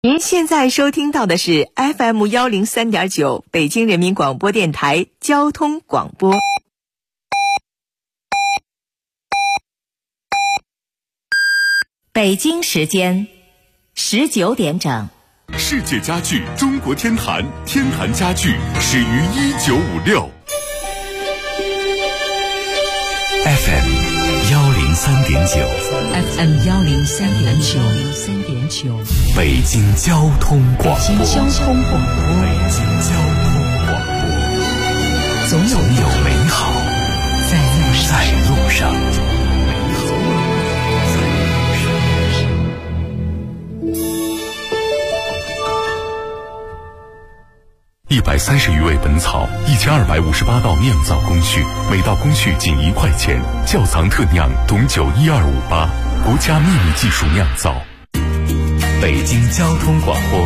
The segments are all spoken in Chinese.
您现在收听到的是 FM103.9 北京人民广播电台交通广播。北京时间19点整。 世界家具中国天坛，天坛家具始于1956。 FM103.9 北京交通广播。总有美好在路上。130余味本草，1258道酿造工序，每道工序仅1块钱。窖藏特酿董酒12588，国家秘密技术酿造。北京交通广播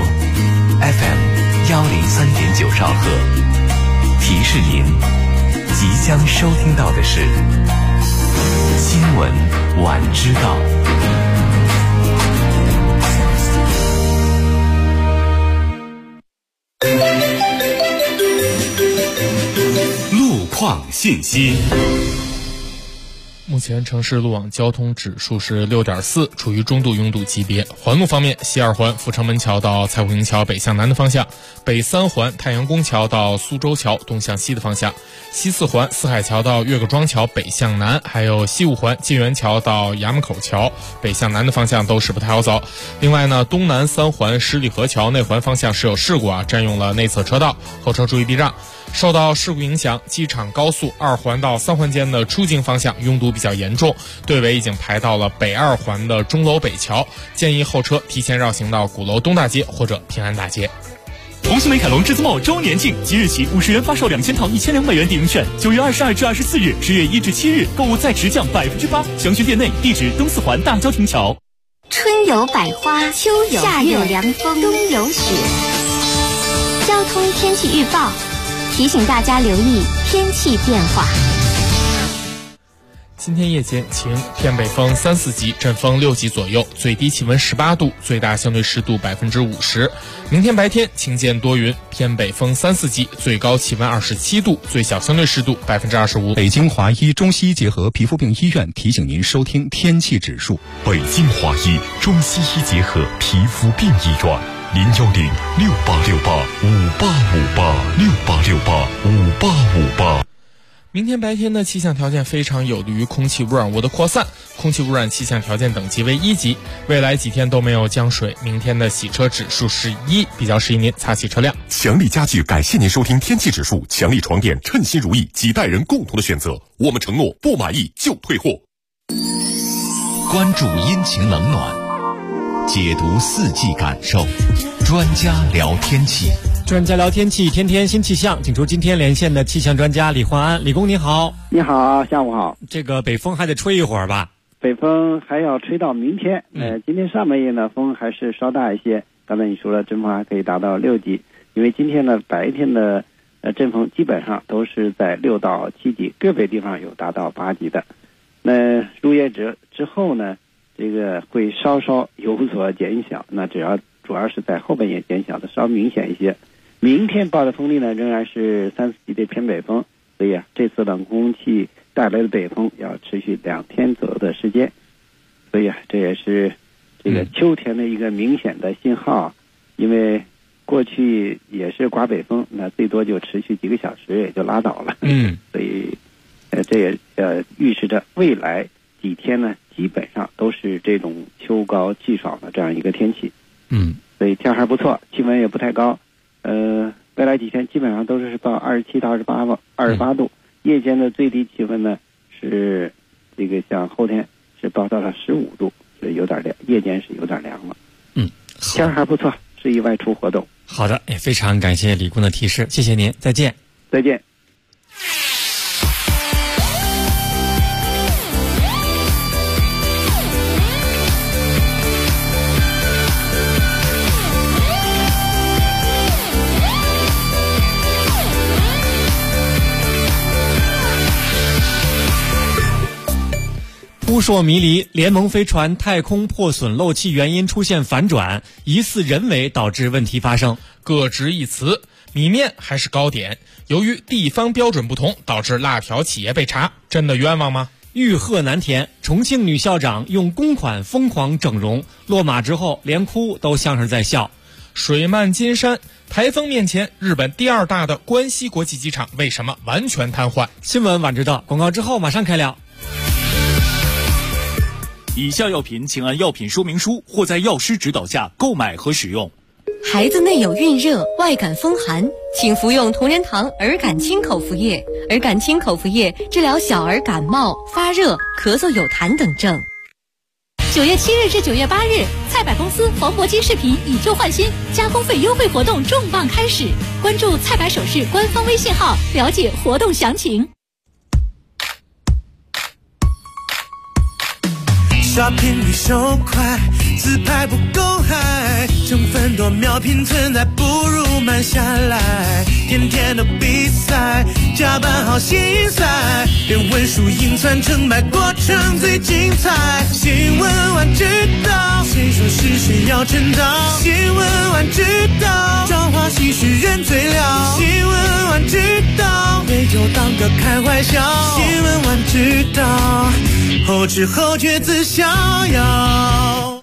FM103.9兆赫，提示您即将收听到的是新闻晚知道。路况信息。 目前城市路网交通指数是 6.4， 处于中度拥堵级别。环路方面，西二环阜成门桥到蔡胡营桥北向南的方向，北三环太阳宫桥到苏州桥东向西的方向，西四环四海桥到岳各庄桥北向南，还有西五环晋源桥到衙门口桥北向南的方向都是不太好走。另外呢，东南三环十里河桥内环方向是有事故占用了内侧车道，后车注意避让。受到事故影响，机场高速2环到3环间的出京方向拥堵比较严重，队尾已经排到了北2环的钟楼北桥，建议后车提前绕行到鼓楼东大街或者平安大街。 红星美凯龙至尊茂周年庆，即日起50元发售2000套1200元抵用券，9月22至24日，10月1至7日购物再直降8%，详询店内，地址东四环大郊亭桥。 春有百花，秋有夏有凉风，冬有雪。交通天气预报提醒大家留意天气变化。 今天夜间晴，偏北风3、4级，阵风6级左右，最低气温18度，最大相对湿度50%。明天白天晴间多云，偏北风3、4级，最高气温27度，最小相对湿度25%。 北京华医中西医结合皮肤病医院提醒您收听天气指数。 北京华医中西医结合皮肤病医院，0106868585858，668685858。 明天白天的气象条件非常有利于空气污染物的扩散，空气污染气象条件等级为1级，未来几天都没有降水，明天的洗车指数是1，比较适宜您擦洗车辆。 强力家具感谢您收听天气指数，强力床垫称心如意，几代人共同的选择，我们承诺不满意就退货。 关注阴晴冷暖，解读四季感受，专家聊天气。 专家聊天气，天天新气象，请出今天连线的气象专家李焕安。李工你好。 你好，下午好。 这个北风还得吹一会儿吧？ 北风还要吹到明天。今天上半夜呢，风还是稍大一些。刚才你说了，阵风还可以达到6级，因为今天呢白天的阵风基本上都是在6到7级，个别地方有达到8级的。那入夜之后呢，这个会稍稍有所减小，那主要是在后半夜减小的稍明显一些。明天报的风力呢仍然是3、4级的偏北风，所以这次冷空气带来的北风要持续2天左右的时间，所以这也是这个秋天的一个明显的信号。因为过去也是刮北风，那最多就持续几个小时也就拉倒了。所以这也预示着未来几天呢基本上都是这种秋高气爽的这样一个天气。所以天还不错，气温也不太高。未来几天基本上都是到27到28度，夜间的最低气温呢是这个像后天是报到了15度，是有点凉，夜间是有点凉了。天还不错，适宜外出活动。 好的，也非常感谢李工的提示，谢谢您，再见。 再见。 巫师朔迷离，联盟飞船太空破损漏气原因出现反转，疑似人为导致问题发生。 各执一词，米面还是糕点？由于地方标准不同，导致辣条企业被查，真的冤枉吗？ 欲壑难填，重庆女校长用公款疯狂整容，落马之后连哭都像是在笑。 水漫金山，台风面前，日本第2大的关西国际机场为什么完全瘫痪？ 新闻晚知道，广告之后马上开聊。 以下药品请按药品说明书或在药师指导下购买和使用。 孩子内有孕热、外感风寒，请服用同仁堂儿感清口服液。儿感清口服液治疗小儿感冒、发热、咳嗽有痰等症。 9月7日至9月8日，菜百公司黄铂金饰品以旧换新加工费优惠活动重磅开始，关注菜百首饰官方微信号了解活动详情。 刷屏率手快，自拍不够嗨，成分多秒拼存在，不如慢下来。天天都比赛，加班好心塞，连文书印传成败过程最精彩。新闻晚知道，谁说是谁要称道？新闻晚知道，朝花夕拾人最了。新闻晚知道，对就当个开怀笑。新闻晚知道，后知后觉自逍遥。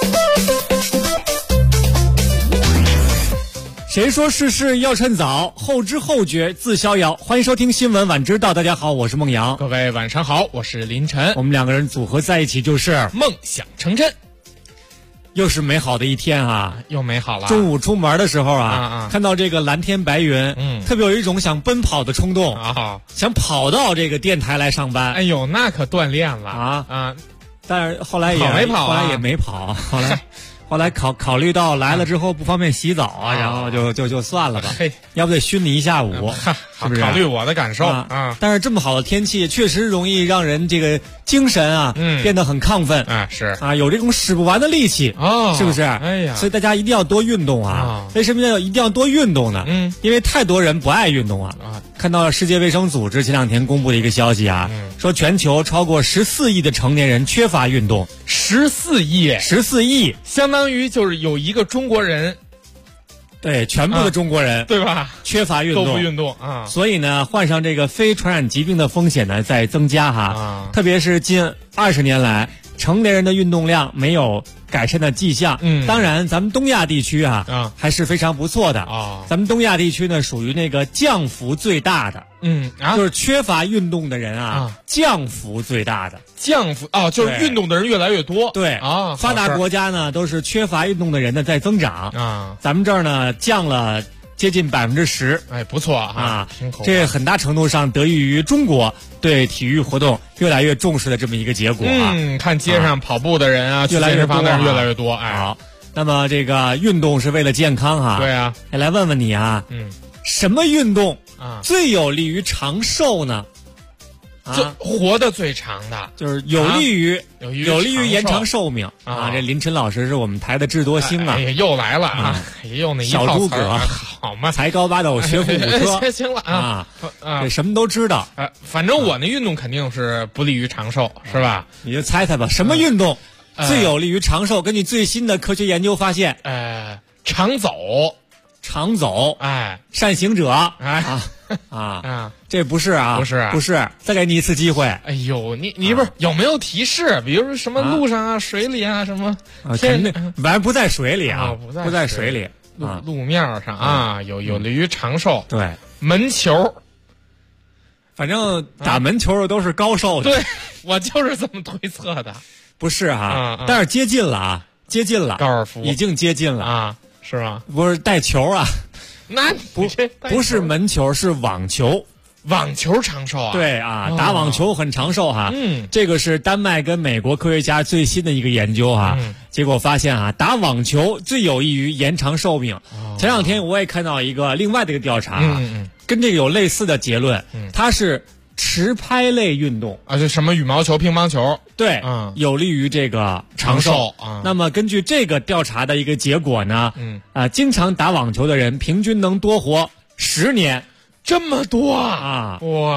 谁说事事要趁早，后知后觉自逍遥。欢迎收听新闻晚知道，大家好，我是孟阳。 各位晚上好，我是林晨。 我们两个人组合在一起就是梦想成真。 又是美好的一天啊， 又美好了。 中午出门的时候看到这个蓝天白云，特别有一种想奔跑的冲动啊， 想跑到这个电台来上班。 哎呦，那可锻炼了啊！但是后来也没跑， 后来也没跑，后来考虑到来了之后不方便洗澡然后就算了吧，要不得熏你一下午，是不是？ 考虑我的感受啊！ 但是这么好的天气，确实容易让人这个精神变得很亢奋是有这种使不完的力气是不是？ 哎呀， 所以大家一定要多运动为什么一定要多运动呢？因为太多人不爱运动看到世界卫生组织前两天公布的一个消息说全球超过14亿的成年人缺乏运动。14亿， 相当于就是有一个中国人， 对，全部的中国人， 对吧？ 缺乏运动， 都不运动所以呢，患上这个非传染疾病的风险呢在增加特别是近20年来，成年人的运动量没有改善的迹象。当然咱们东亚地区还是非常不错的咱们东亚地区呢属于那个降幅最大的。就是缺乏运动的人降幅最大的。 降幅就是运动的人越来越多。 对发达国家呢都是缺乏运动的人呢在增长咱们这儿呢降了接近10%。 哎，不错这很大程度上得益于中国对体育活动越来越重视的这么一个结果看街上跑步的人越来越多， 越来越多。 好，那么这个运动是为了健康对啊， 来问问你什么运动最有利于长寿呢？ 就活得最长的， 就是有利于延长寿命这林晨老师是我们台的智多星又来了又那一套小诸葛， 好嘛， 才高八斗，学富五车行了这什么都知道反正我那运动肯定是不利于长寿，是吧？ 你就猜猜吧，什么运动最有利于长寿？根据最新的科学研究发现， 长走， 善行者，这不是不是，再给你一次机会。 哎呦，你不是有没有提示？比如说什么路上水里什么？ 反正不在水里不在水里， 路面上有利于长寿。 对， 门球， 反正打门球的都是高寿的。 对，我就是这么推测的。 不是但是接近了， 高尔夫已经接近了是吗？ 不是带球那不是门球，是网球。 网球长寿对打网球很长寿这个是丹麦跟美国科学家最新的一个研究结果发现打网球最有益于延长寿命。前两天我也看到一个另外的一个调查跟这个有类似的结论它是持拍类运动就什么羽毛球、乒乓球， 对有利于这个长寿那么根据这个调查的一个结果呢经常打网球的人平均能多活10年。 这么多哇！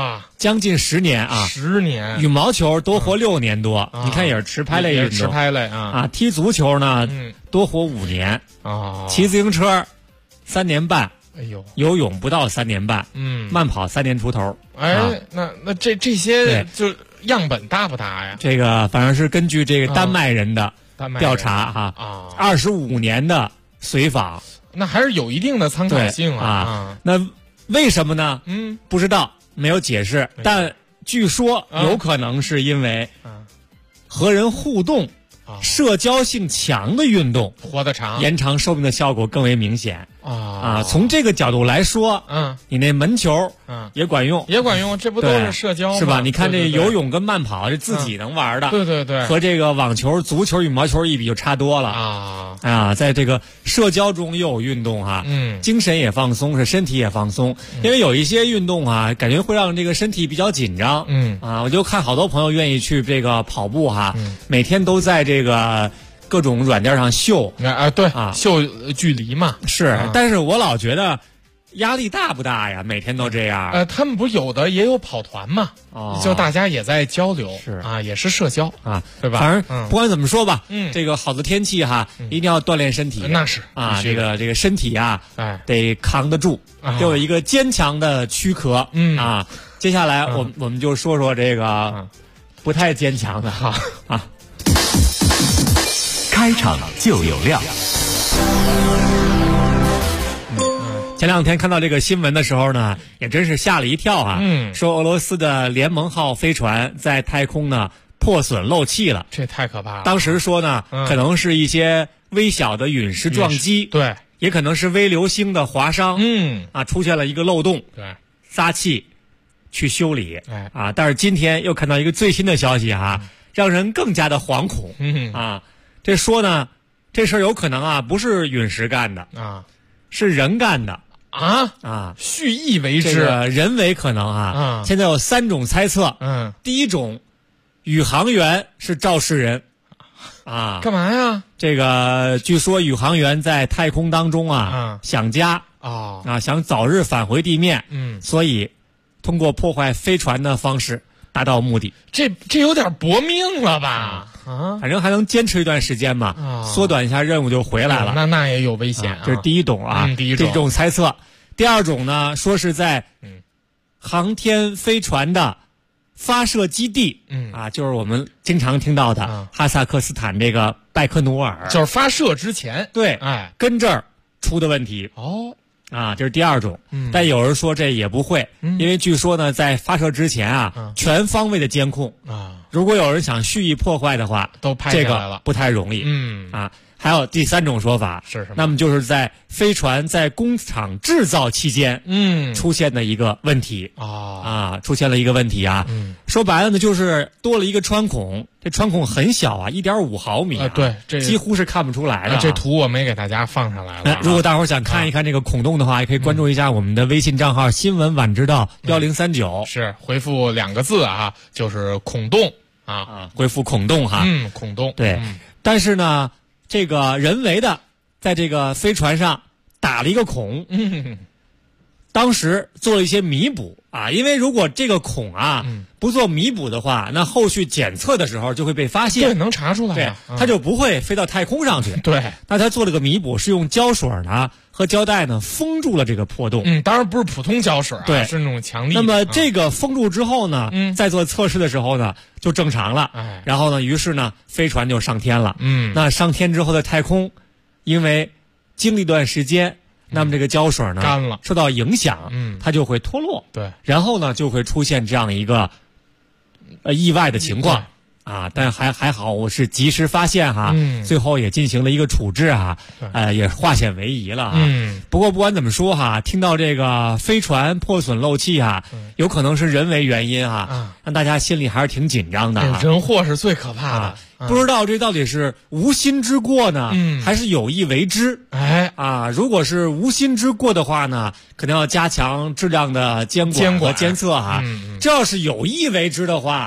将近10年啊 ，10年。 羽毛球多活6年多，你看也是持拍类运动， 持拍类啊。 踢足球呢，多活5年啊。 骑自行车3年半， 哎呦， 游泳不到3年半，慢跑3年出头。 哎，那这些就样本大不大呀？ 这个反正是根据这个丹麦人的调查哈，25年的随访， 那还是有一定的参考性啊。 那为什么呢？不知道，没有解释。但据说有可能是因为和人互动、社交性强的运动活得长， 延长寿命的效果更为明显从这个角度来说，你那门球也管用， 这不都是社交吗？ 是吧？你看这游泳跟慢跑，这自己能玩的， 对， 和这个网球、足球、羽毛球一比就差多了在这个社交中又有运动精神也放松，是身体也放松。因为有一些运动感觉会让这个身体比较紧张我就看好多朋友愿意去这个跑步每天都在这个各种软件上秀秀距离嘛。 是，但是我老觉得压力大不大呀？每天都这样。 他们不是有的也有跑团嘛？就大家也在交流， 是也是社交对吧？ 反正不管怎么说吧，这个好的天气一定要锻炼身体。 那是这个身体得扛得住，得有一个坚强的躯壳。接下来我们就说说这个不太坚强的开场就有料。 前2天看到这个新闻的时候呢，也真是吓了一跳说俄罗斯的联盟号飞船在太空呢破损漏气了， 这太可怕了。 当时说呢，可能是一些微小的陨石撞击， 对， 也可能是微流星的划伤，出现了一个漏洞， 对， 撒气去修理，但是今天又看到一个最新的消息让人更加的惶恐，这说呢，这事儿有可能不是陨石干的是人干的蓄意为之， 这个人为可能现在有3种猜测，第一种，宇航员是肇事人干嘛呀？ 这个据说宇航员在太空当中想家想早日返回地面，所以通过破坏飞船的方式达到目的。 这有点搏命了吧？ 反正还能坚持一段时间嘛，缩短一下任务就回来了。 那也有危险这是第一种这种猜测。第二种呢，说是在航天飞船的发射基地就是我们经常听到的哈萨克斯坦这个拜科努尔， 就是发射之前对跟这儿出的问题这是第二种。但有人说这也不会，因为据说呢，在发射之前全方位的监控如果有人想蓄意破坏的话， 都拍下来了， 这个不太容易。还有第3种说法是什么？ 那么就是在飞船在工厂制造期间，出现的一个问题出现了一个问题说白了呢，就是多了一个穿孔，这穿孔很小1.5毫米对，这几乎是看不出来的。 这图我没给大家放上来了。 如果大伙儿想看一看这个孔洞的话，也可以关注一下我们的微信账号新闻晚知道1039， 是回复2个字就是孔洞回复孔洞孔洞对。但是呢，这个人为的在这个飞船上打了一个孔，当时做了一些弥补因为如果这个孔不做弥补的话，那后续检测的时候就会被发现， 对，能查出来它就不会飞到太空上去。 对， 那他做了个弥补，是用胶水呢和胶带呢封住了这个破洞。 当然不是普通胶水对， 是那种强力的。 那么这个封住之后呢，在做测试的时候呢就正常了。然后呢，于是呢飞船就上天了。那上天之后的太空，因为经历一段时间，那么这个胶水呢干了， 受到影响，它就会脱落。 对， 然后呢就会出现这样的一个意外的情况。但还好，我是及时发现最后也进行了一个处置也化险为夷了不过不管怎么说听到这个飞船破损漏气有可能是人为原因让大家心里还是挺紧张的人祸是最可怕的不知道这到底是无心之过呢还是有意为之如果是无心之过的话呢，可能要加强质量的监管和监测这要是有意为之的话，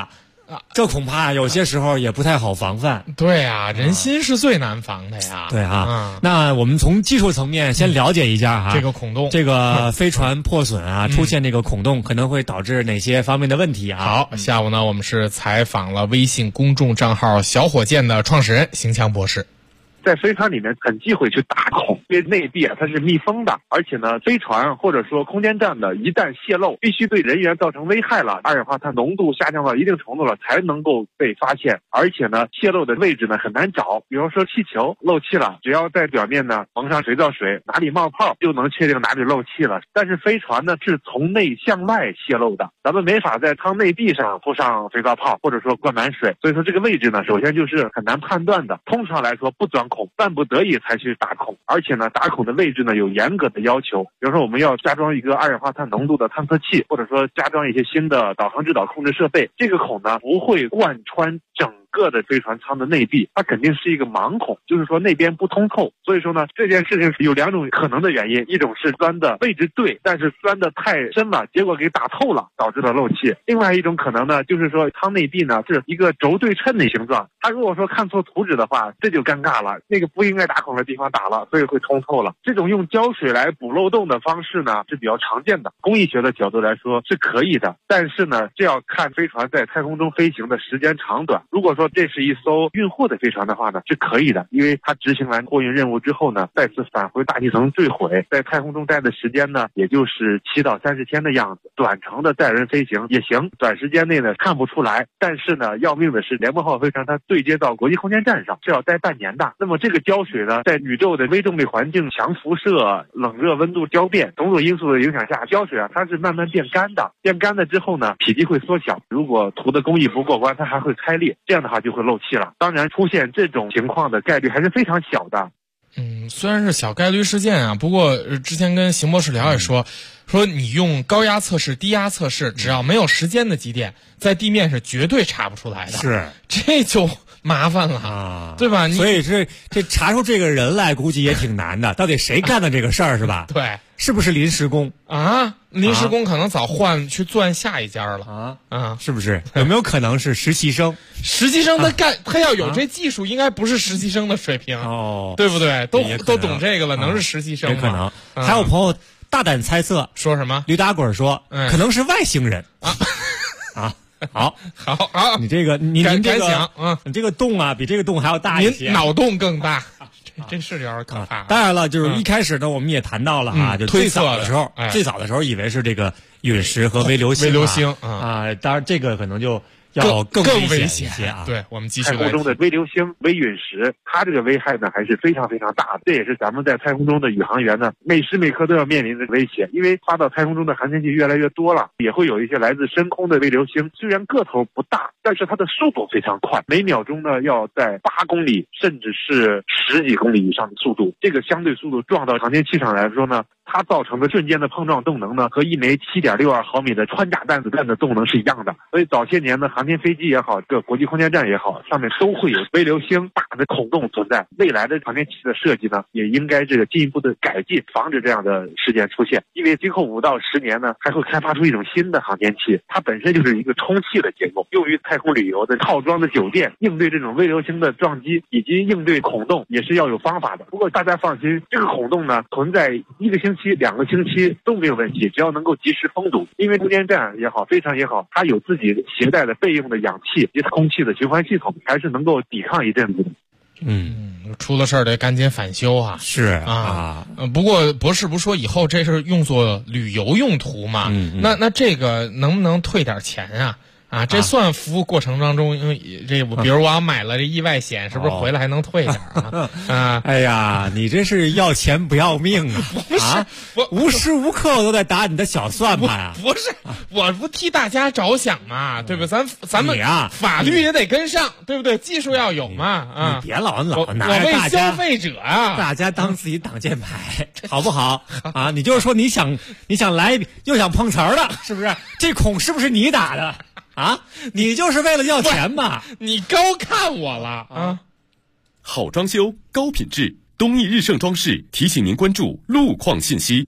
这恐怕有些时候也不太好防范。 对啊，人心是最难防的呀。 对啊，那我们从技术层面先了解一下哈， 这个孔洞， 这个飞船破损啊，出现这个孔洞可能会导致哪些方面的问题啊？ 好，下午呢，我们是采访了微信公众账号小火箭的创始人邢强博士。 在飞船里面很忌讳去打孔，因为内壁它是密封的，而且呢，飞船或者说空间站的一旦泄漏，必须对人员造成危害了，二氧化碳浓度下降到一定程度了，才能够被发现。而且呢，泄漏的位置呢很难找，比如说气球漏气了，只要在表面呢蒙上肥皂水，哪里冒泡就能确定哪里漏气了。但是飞船呢是从内向外泄漏的，咱们没法在舱内壁上铺上肥皂泡或者说灌满水，所以说这个位置呢，首先就是很难判断的。通常来说不钻孔，万不得已才去打孔，而且呢，打孔的位置呢有严格的要求，比如说我们要加装一个二氧化碳浓度的探测器，或者说加装一些新的导航指导控制设备，这个孔呢不会贯穿整个的飞船舱的内壁，它肯定是一个盲孔，就是说那边不通透。所以说呢，这件事情有两种可能的原因，一种是钻的位置对，但是钻的太深了，结果给打透了，导致了漏气。另外一种可能呢，就是说舱内壁呢是一个轴对称的形状，它如果说看错图纸的话，这就尴尬了，那个不应该打孔的地方打了，所以会通透了。这种用胶水来补漏洞的方式呢是比较常见的，工艺学的角度来说是可以的，但是呢，这要看飞船在太空中飞行的时间长短。如果说这是一艘运货的飞船的话呢，是可以的，因为它执行完货运任务之后呢，再次返回大气层坠毁，在太空中待的时间呢，也就是7到30天的样子。短程的载人飞行也行，短时间内呢看不出来，但是呢，要命的是联盟号飞船它对接到国际空间站上是要待半年的。那么这个胶水呢，在宇宙的微重力环境、强辐射、冷热温度交变种种因素的影响下，胶水啊它是慢慢变干的，变干了之后呢，体积会缩小，如果涂的工艺不过关，它还会开裂，这样的话就会漏气了。当然出现这种情况的概率还是非常小的。 虽然是小概率事件啊，不过之前跟邢博士聊也说你用高压测试、低压测试，只要没有时间的积电，在地面是绝对查不出来的。 是， 这就麻烦了啊，对吧？ 所以这查出这个人来，估计也挺难的。到底谁干的这个事儿是吧？ 对， 是不是临时工啊？临时工可能早换去钻下一家了是不是？有没有可能是实习生？ 实习生他要有这技术，应该不是实习生的水平哦，对不对？都懂这个了，能是实习生吗？ 也可能。还有朋友大胆猜测， 说什么？ 驴打滚说，可能是外星人好，你这个您这个你这个洞啊，比这个洞还要大一些， 您脑洞更大。这是有点可怕。 当然了，就是一开始呢，我们也谈到了啊，就最早的时候以为是这个陨石和微流星啊，当然这个可能就要更危险一些啊。 对，我们继续。 太空中的微流星、微陨石，它这个危害呢还是非常非常大的，这也是咱们在太空中的宇航员呢每时每刻都要面临的威胁。因为发到太空中的航天器越来越多了，也会有一些来自深空的微流星，虽然个头不大，但是它的速度非常快，每秒钟呢要在8公里甚至是10几公里以上的速度。这个相对速度撞到航天器上来说呢，它造成的瞬间的碰撞动能呢，和一枚7.62毫米的穿甲弹子弹的动能是一样的。所以早些年的航天飞机也好，这个国际空间站也好，上面都会有微流星大的孔洞存在。未来的航天器的设计呢，也应该这个进一步的改进，防止这样的事件出现。因为今后5到10年呢，还会开发出一种新的航天器，它本身就是一个充气的结构，用于太空旅游的套装的酒店，应对这种微流星的撞击以及应对孔洞也是要有方法的。不过大家放心，这个孔洞呢存在1个星期、2个星期都没有问题，只要能够及时封堵。因为空间站也好，飞船也好，它有自己携带的备用的氧气及空气的循环系统，还是能够抵抗一阵子的。 出了事儿得赶紧返修啊！ 是啊， 不过博士不说以后这是用作旅游用途嘛？那这个能不能退点钱啊？这算服务过程当中，因为比如我要买了这意外险，是不是回来还能退点啊？ 哎呀，你这是要钱不要命啊！ 不是，我无时无刻都在打你的小算盘呀！ 不是，我不替大家着想嘛，对不对？咱们法律也得跟上，对不对？技术要有嘛你别老拿我为消费者啊， 大家当自己挡箭牌，好不好？啊，你就是说你想来又想碰瓷儿的，是不是？这孔是不是你打的？你就是为了要钱嘛？ 你高看我了啊！ 好装修，高品质，东义日盛装饰提醒您关注路况信息。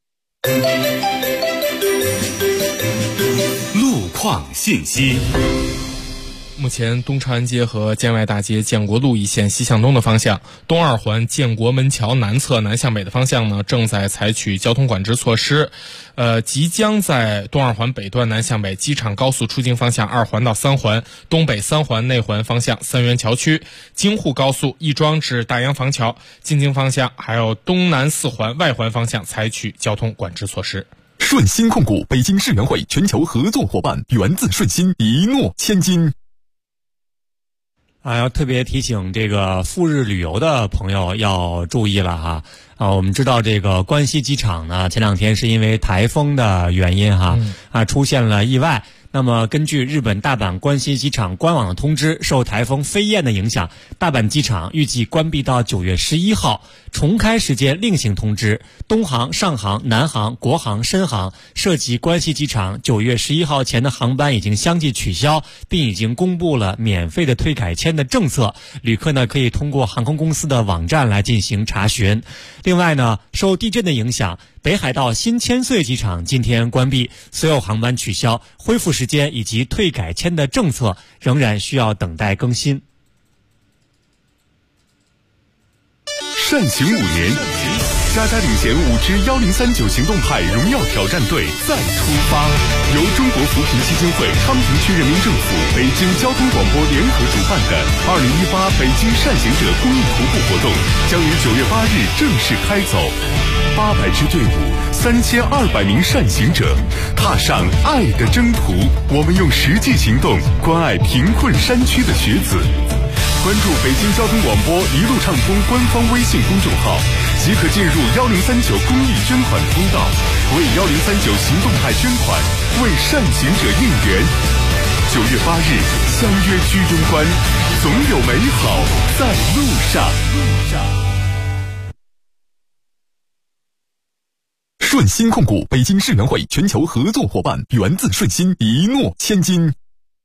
路况信息。 目前东长安街和建外大街建国路一线西向东的方向，东二环建国门桥南侧南向北的方向呢，正在采取交通管制措施。即将在东二环北段南向北机场高速出境方向2环到3环、东北3环内环方向三元桥区、京沪高速亦庄至大洋房桥进京方向，还有东南4环外环方向采取交通管制措施。 顺鑫控股北京世园会全球合作伙伴，源自顺鑫，一诺千金。 要特别提醒这个赴日旅游的朋友要注意了哈。我们知道这个关西机场呢，前2天是因为台风的原因出现了意外。那么根据日本大阪关西机场官网的通知，受台风飞燕的影响，大阪机场预计关闭到9月11号，重开时间另行通知。东航、上航、南航、国航、深航涉及关西机场9月11号前的航班已经相继取消，并已经公布了免费的退改签的政策，旅客呢可以通过航空公司的网站来进行查询。另外呢，受地震的影响，北海道新千岁机场今天关闭，所有航班取消，恢复时间以及退改签的政策仍然需要等待更新。 善行5年，嘉领衔5支1039行动派荣耀挑战队再出发。由中国扶贫基金会、昌平区人民政府、北京交通广播联合主办的2018北京善行者公益徒步活动将于9月8日正式开走。800支队伍，3200名善行者，踏上爱的征途。我们用实际行动关爱贫困山区的学子。关注北京交通广播一路畅通官方微信公众号，即可进入1039公益捐款通道，为1039行动派捐款，为善行者应援。9月8日相约居庸关，总有美好在路上。顺鑫控股北京世园会全球合作伙伴，源自顺鑫，一诺千金。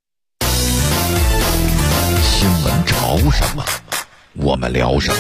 新闻潮什么，我们聊什么。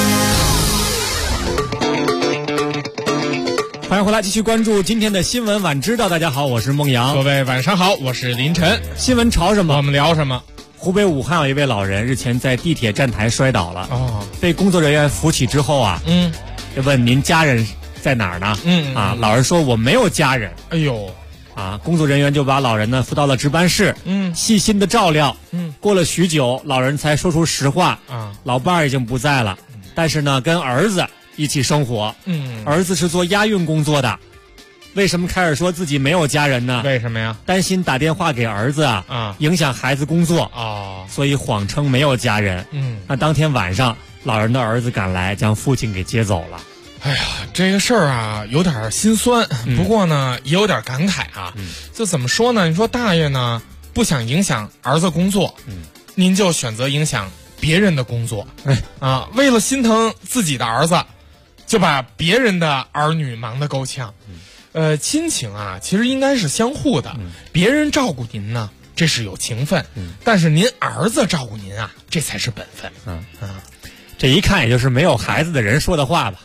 欢迎回来，继续关注今天的新闻晚知道。大家好，我是孟阳。 各位晚上好，我是林晨。 新闻潮什么， 我们聊什么。 湖北武汉有一位老人日前在地铁站台摔倒了，被工作人员扶起之后就问您家人在哪儿呢？老人说我没有家人。 哎呦， 工作人员就把老人呢扶到了值班室，细心的照料。过了许久，老人才说出实话，老伴儿已经不在了，但是呢跟儿子一起生活。儿子是做押运工作的。为什么开始说自己没有家人呢？ 为什么呀？ 担心打电话给儿子影响孩子工作所以谎称没有家人。那当天晚上，老人的儿子赶来，将父亲给接走了。 哎呀，这个事儿有点心酸，不过呢也有点感慨就怎么说呢？你说大爷呢不想影响儿子工作，您就选择影响别人的工作，为了心疼自己的儿子，就把别人的儿女忙得够呛。亲情其实应该是相互的，别人照顾您呢，这是有情分，但是您儿子照顾您这才是本分。 这一看也就是没有孩子的人说的话吧。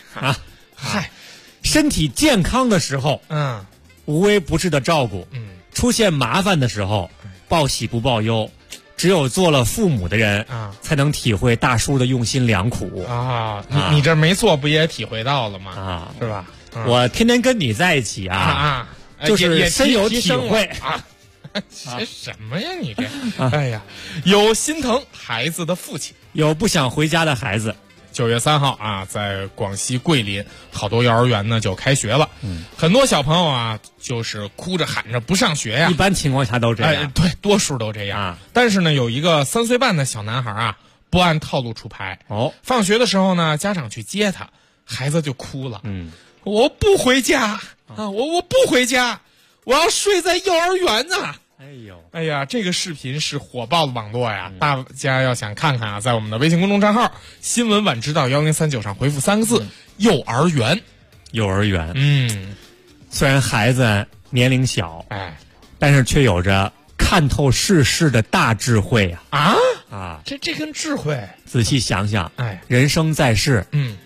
身体健康的时候，无微不至的照顾，出现麻烦的时候，报喜不报忧。只有做了父母的人才能体会大叔的用心良苦你这没做不也体会到了吗？是吧？ 我天天跟你在一起就是也深有体会这什么呀你这哎呀，有心疼孩子的父亲， 有不想回家的孩子。 9月3号在广西桂林，好多幼儿园呢就开学了。很多小朋友就是哭着喊着不上学呀。 一般情况下都这样。 对，多数都这样。但是呢，有一个3岁半的小男孩不按套路出牌。放学的时候呢，家长去接他，孩子就哭了。我不回家我不回家，我要睡在幼儿园呢。哎呀，这个视频是火爆的网络呀！大家要想看看在我们的微信公众账号“新闻晚知道1039”上回复3个字“幼儿园”。 幼儿园，虽然孩子年龄小，但是却有着看透世事的大智慧这跟智慧， 仔细想想，人生在世，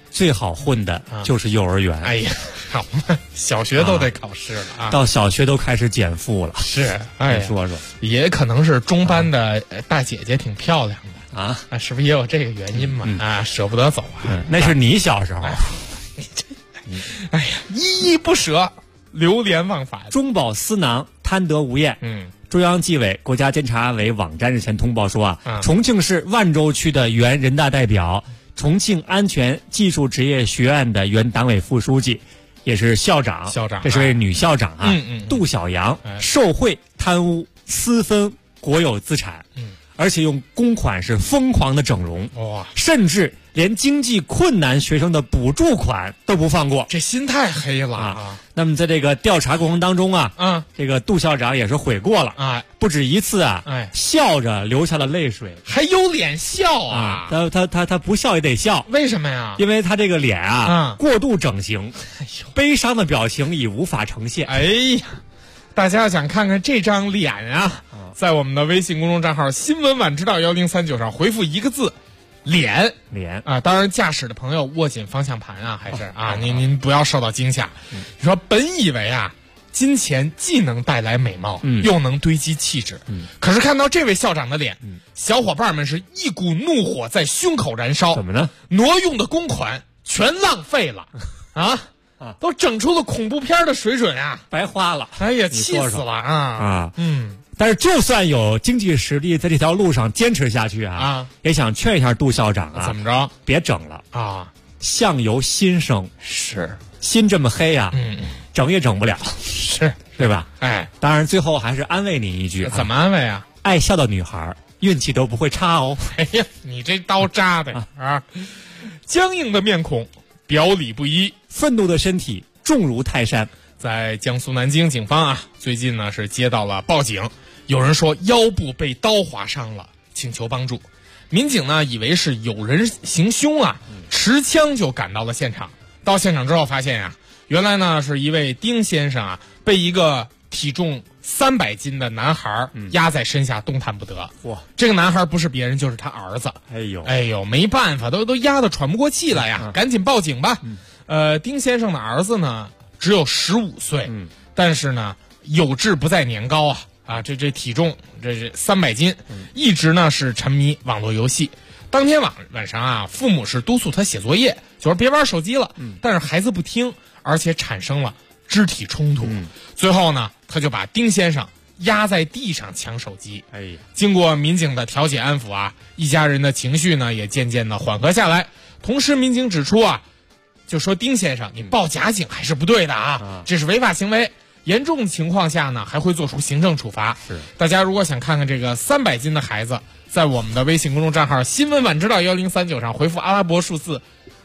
最好混的就是幼儿园。 哎呀，好嘛，小学都得考试了啊， 到小学都开始减负了。 是，哎， 说说， 也可能是中班的大姐姐挺漂亮的啊， 是不是也有这个原因嘛？啊，舍不得走啊。 那是你小时候。 哎呀，依依不舍，流连忘返， 中饱私囊，贪得无厌。中央纪委国家监察委网站日前通报说重庆市万州区的原人大代表、重庆安全技术职业学院的原党委副书记，也是校长，这是位女校长啊，杜小阳受贿贪污私分国有资产，而且用公款是疯狂的整容，甚至连经济困难学生的补助款都不放过， 这心太黑了啊！ 那么在这个调查过程当中这个杜校长也是悔过了啊，不止一次笑着流下了泪水， 还有脸笑啊！ 他不笑也得笑， 为什么呀？ 因为他这个脸过度整形，悲伤的表情已无法呈现。 哎呀，大家想看看这张脸啊，在我们的微信公众账号新闻晚知道1039上回复一个字。脸啊，当然驾驶的朋友握紧方向盘啊，还是您不要受到惊吓。你说本以为金钱既能带来美貌，又能堆积气质，可是看到这位校长的脸，小伙伴们是一股怒火在胸口燃烧。 怎么呢？ 挪用的公款全浪费了都整出了恐怖片的水准啊， 白花了。 哎呀，气死了啊！ 但是就算有经济实力，在这条路上坚持下去也想劝一下杜校长怎么着？ 别整了相由心生， 是心这么黑整也整不了， 是对吧？ 哎， 当然最后还是安慰你一句， 怎么安慰啊？ 爱笑的女孩运气都不会差哦。 哎呀，你这刀扎的僵硬的面孔，表里不一， 愤怒的身体重如泰山。 在江苏南京，警方最近呢是接到了报警，有人说腰部被刀划伤了，请求帮助。民警呢以为是有人行凶持枪就赶到了现场。到现场之后发现原来呢是一位丁先生被一个体重300斤的男孩压在身下动弹不得。 哇， 这个男孩不是别人就是他儿子。哎呦，没办法，都压得喘不过气来呀，赶紧报警吧。丁先生的儿子呢只有15岁，但是呢有志不在年高这体重这是300斤，一直呢是沉迷网络游戏。当天晚上父母是督促他写作业，就说别玩手机了，但是孩子不听，而且产生了肢体冲突。最后呢他就把丁先生压在地上抢手机。经过民警的调解安抚一家人的情绪呢也渐渐的缓和下来。同时民警指出就说丁先生你报假警还是不对的这是违法行为，严重情况下呢还会做出行政处罚。大家如果想看看这个300斤的孩子，在我们的微信公众账号新闻晚知道1039上回复阿拉伯数字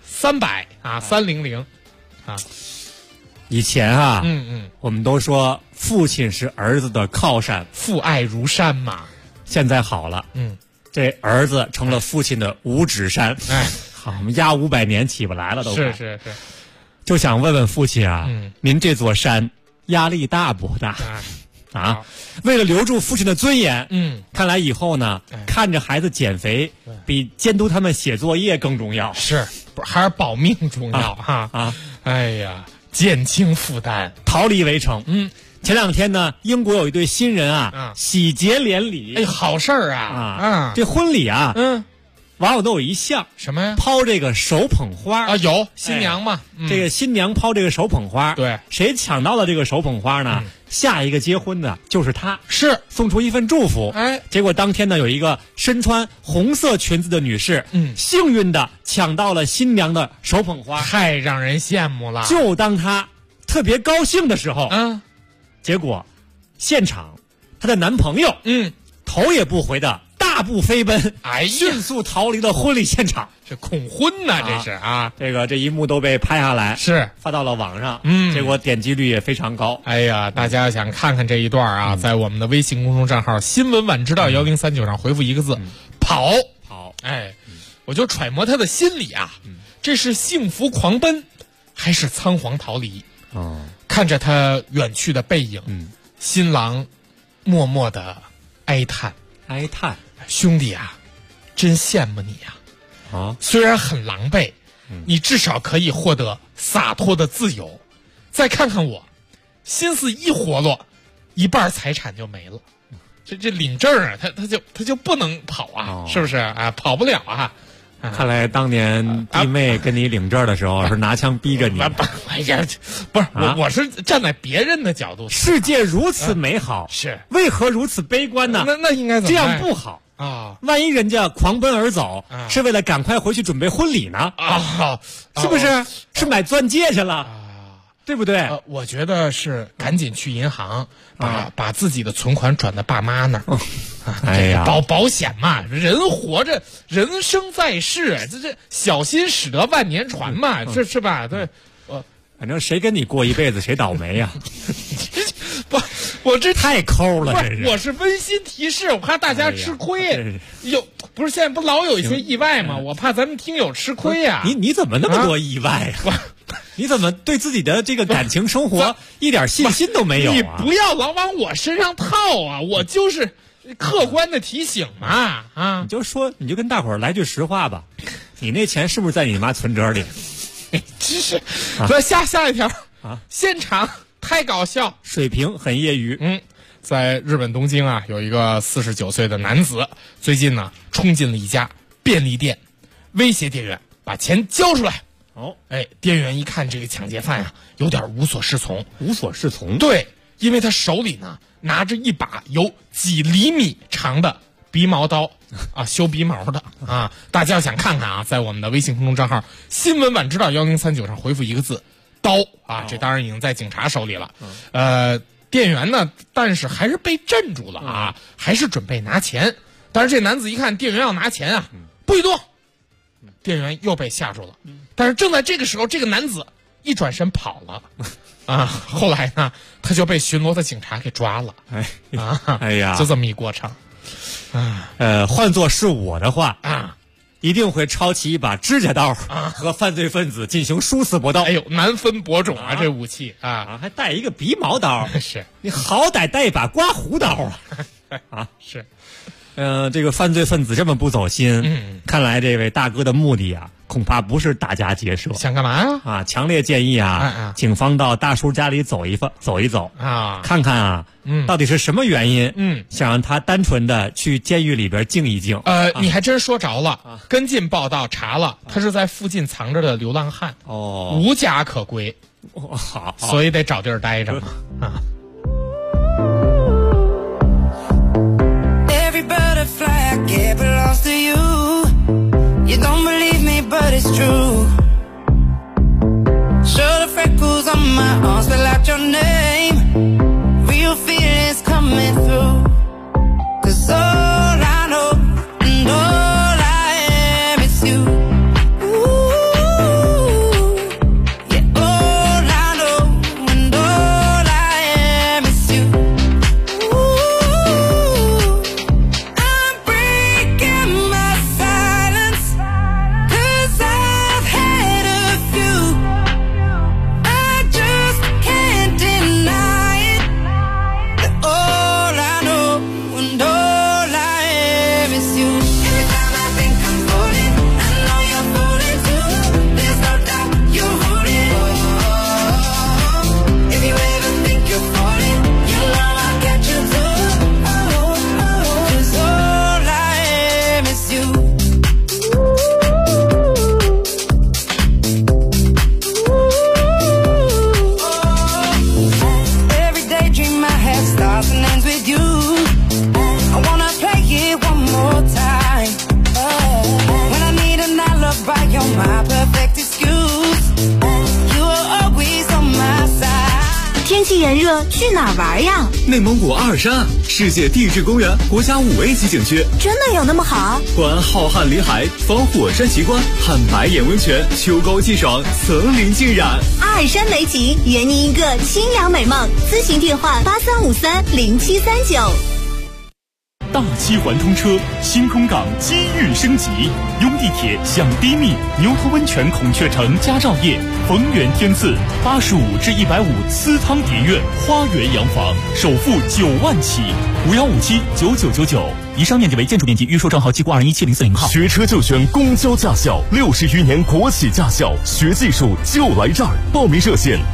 300 300 以前我们都说父亲是儿子的靠山， 父爱如山嘛。 现在好了，这儿子成了父亲的五指山。好，我们压500年起不来了都。 是， 就想问问父亲您这座山压力大不大？为了留住父亲的尊严，看来以后呢，看着孩子减肥比监督他们写作业更重要。 是，还是保命重要哎呀，减轻负担， 逃离围城。前2天呢，英国有一对新人喜结连理。 哎，好事儿这婚礼往往都有一项什么呀？ 抛这个手捧花有新娘嘛？ 这个新娘抛这个手捧花， 对， 谁抢到了这个手捧花呢？下一个结婚的就是他， 是送出一份祝福。结果当天呢，有一个身穿红色裙子的女士，幸运的抢到了新娘的手捧花， 太让人羡慕了。 就当她特别高兴的时候，结果现场她的男朋友，头也不回的大步飞奔，迅速逃离了婚礼现场。 这恐婚呐，这是这一幕都被拍下来， 是发到了网上，结果点击率也非常高。 哎呀，大家想看看这一段在我们的微信公众账号新闻晚知道1039上回复一个字跑。我就揣摩他的心理这是幸福狂奔还是仓皇逃离？看着他远去的背影，新郎默默的哀叹，兄弟真羡慕你虽然很狼狈， 你至少可以获得洒脱的自由。再看看我，心思一活络，一半财产就没了。这领证啊，他就不能跑啊，是不是啊？跑不了啊。 看来当年弟妹跟你领证的时候是拿枪逼着你。 哎呀，不是我是站在别人的角度。 世界如此美好， 是为何如此悲观呢？ 那应该怎么这样不好啊！万一人家狂奔而走，是为了赶快回去准备婚礼呢？是不是？是买钻戒去了？对不对？ 我觉得是赶紧去银行把自己的存款转到爸妈那儿。 哎呀， 保险嘛，人活着，人生在世，这小心驶得万年船嘛，这是吧？对， 反正谁跟你过一辈子谁倒霉呀。 不，我这太抠了，这是。我是温馨提示，我怕大家吃亏。不是现在不老有一些意外吗？我怕咱们听友吃亏呀。 你怎么那么多意外啊？你怎么对自己的这个感情生活一点信心都没有啊？ 你不要老往我身上套啊！我就是客观的提醒嘛啊！ 你就跟大伙儿来句实话吧，你那钱是不是在你妈存折里？ 真是。说下一条啊，现场太搞笑， 水平很业余。 在日本东京啊，有一个49岁的男子，最近呢冲进了一家便利店，威胁店员把钱交出来。店员一看这个抢劫犯啊，有点无所适从。对，因为他手里呢拿着一把有几厘米长的鼻毛刀啊，修鼻毛的啊。大家要想看看啊，在我们的微信公众账号新闻晚知道1039上回复一个字刀啊，这当然已经在警察手里了。店员呢，但是还是被镇住了啊，还是准备拿钱。但是这男子一看店员要拿钱啊，不许动，店员又被吓住了。但是正在这个时候，这个男子一转身跑了啊。后来呢，他就被巡逻的警察给抓了。 哎呀， 就这么一过程。 换作是我的话啊，一定会抄起一把指甲刀和犯罪分子进行殊死搏斗。 哎呦，难分伯种啊，这武器啊， 还带一个鼻毛刀。 是你好歹带一把刮胡刀啊！ 是。 这个犯罪分子这么不走心，看来这位大哥的目的啊，恐怕不是打家劫舍。 想干嘛呀？ 啊，强烈建议警方到大叔家里走一走啊，看看啊，到底是什么原因，想让他单纯的去监狱里边静一静。 你还真说着了，跟进报道查了，他是在附近藏着的流浪汉，无家可归， 好， 所以得找地儿待着嘛啊。 I get lost to you. You don't believe me, but it's true. Show the freckles on my arms, spell out your name. Real feelings coming through. 'Cause all I know and all I am is you. Ooh, yeah, all I know and all I am is you. My perfect excuse. You are always on my side. 天气炎热，去哪儿玩呀？ 内蒙古阿尔山世界地质公园国家5A 级景区， 真的有那么好？ 观浩瀚林海，访火山奇观，看白眼温泉，秋高气爽，层林尽染。 阿尔山美景，圆您一个清凉美梦。咨询电话83530739。 大七环通车，新空港机遇升级，拥地铁享低密，牛头温泉孔雀城佳兆业，逢源天赐，85至150私汤叠苑花园洋房，首付9万起，51579999。 宜商面积为建筑面积，预售账号机关217040号。 学车就选公交驾校，60余年国企驾校，学技术就来这儿。报名热线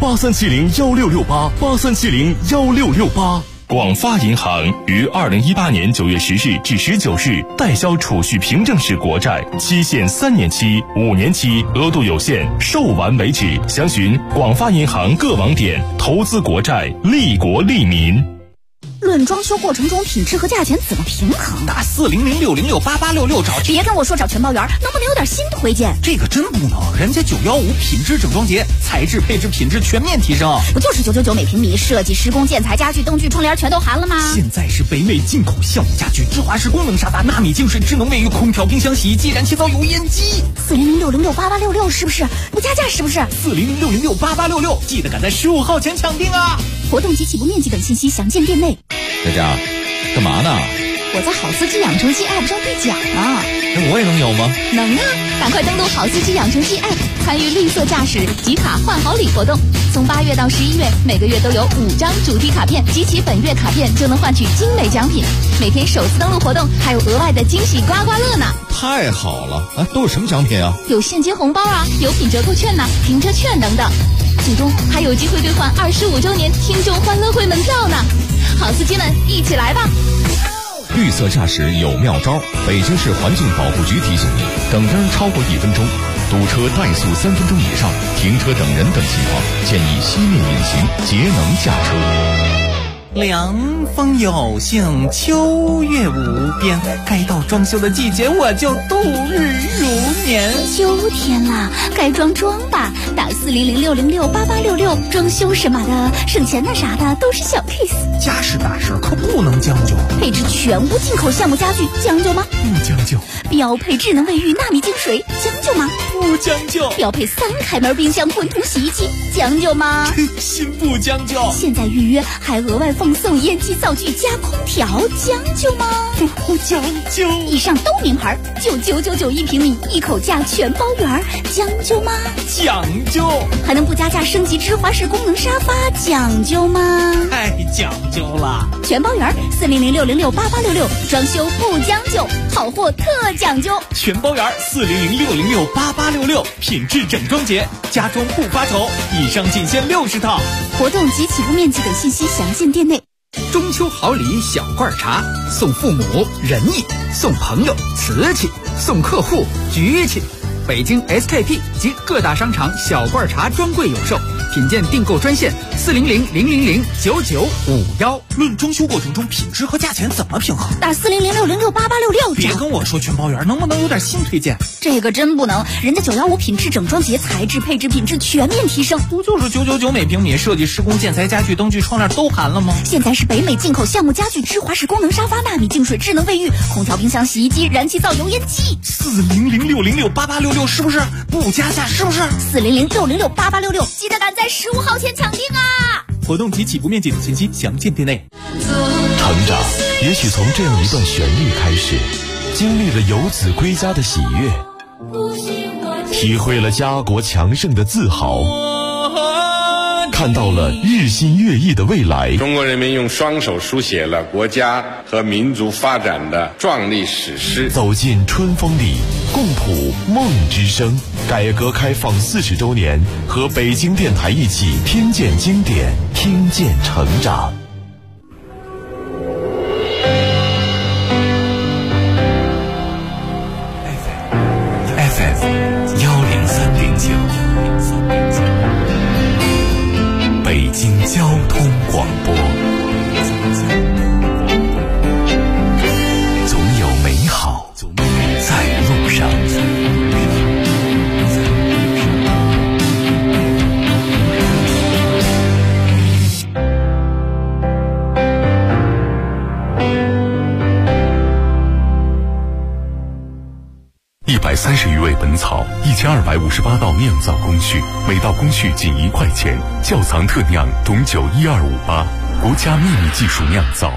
83701668，83701668。 广发银行于2018年9月10日至19日代销储蓄凭证式国债，期限3年期、5年期，额度有限，售完为止。详询广发银行各网点。投资国债，利国利民。 论装修过程中品质和价钱怎么平衡？ 打4006068866找。 别跟我说找全包圆，能不能有点新推荐？ 这个真不能，人家915品质整装节，材质配置品质全面提升。 不就是999每平米，设计施工建材家具灯具窗帘全都含了吗？ 现在是北美进口项目家具，芝华士功能沙发，纳米净水智能卫浴，空调冰箱洗衣机，燃气灶油烟机。 4006068866是不是？不加价是不是 ？4006068866，记得赶在15号前抢定啊！ 活动及起步面积等信息详见店内。 佳佳，干嘛呢？ 我在好司机养成系 App 上兑奖呢。 那我也能有吗？ 能啊！赶快登录好司机养成系 App， 参与绿色驾驶集卡换好礼活动。从8月到11月，每个月都有5张主题卡片，集齐本月卡片就能换取精美奖品。每天首次登录活动还有额外的惊喜刮刮乐呢！ 太好了啊！都有什么奖品啊？ 有现金红包啊，有品折扣券呐、停车券等等。最终还有机会兑换25周年听众欢乐会门票呢！好司机们，一起来吧！ 绿色驾驶有妙招，北京市环境保护局提醒您：等灯超过1分钟，堵车怠速3分钟以上，停车等人等情况，建议熄灭引擎，节能驾车。 凉风有幸，秋月无边，该到装修的季节，我就度日如年。 秋天了，该装吧，打4006068866，装修什么的，省钱的啥的都是小 case。 家事大事可不能将就。 配置全屋进口项目家具，将就吗？ 不将就。 标配智能卫浴纳米净水，将就吗？ 不将就。 标配3开门冰箱滚筒洗衣机，将就吗？ 心不将就。 现在预约还额外奉送烟机灶具加空调，将就吗？ 不将就。 以上都名牌，99991平米，1口价全包圆，将就吗？ 讲究。 还能不加价升级芝华士功能沙发，讲究吗？ 太讲究了。 全包圆，4006068866，装修不将就，好货特讲究。 全包圆，4006068866，品质整装节，家装不发愁。以上仅限60套。 活动及起步面积等信息详见店内。 中秋好礼小罐茶，送父母仁义，送朋友瓷器，送客户局气。北京 SKP 及各大商场小罐茶专柜有售，品鉴订购专线40000009951。论装修过程中品质和价钱怎么平衡？ 打4006068866。 别跟我说全包圆，能不能有点新推荐？ 这个真不能，人家915品质整装节，材质配置品质全面提升。 不就是999每平米，设计施工建材家具灯具窗帘都含了吗？ 现在是北美进口项目家具，芝华士功能沙发，纳米净水智能卫浴，空调冰箱洗衣机，燃气灶油烟机。 40006068866是不是？不加价是不是 ？40006068866，记得赶在15号前抢定啊！ 活动及起步面积等信息详见店内。 成长也许从这样一段旋律开始，经历了游子归家的喜悦，体会了家国强盛的自豪，看到了日新月异的未来。 中国人民用双手书写了国家和民族发展的壮丽史诗。 走进春风里，共谱梦之声。改革开放40周年，和北京电台一起听见经典，听见成长。 FM 103.9，北京交通广播，总有美好在路上。 130余味本草，1258道酿造工序，每道工序仅1块钱。窖藏特酿董酒12588，国家秘密技术酿造。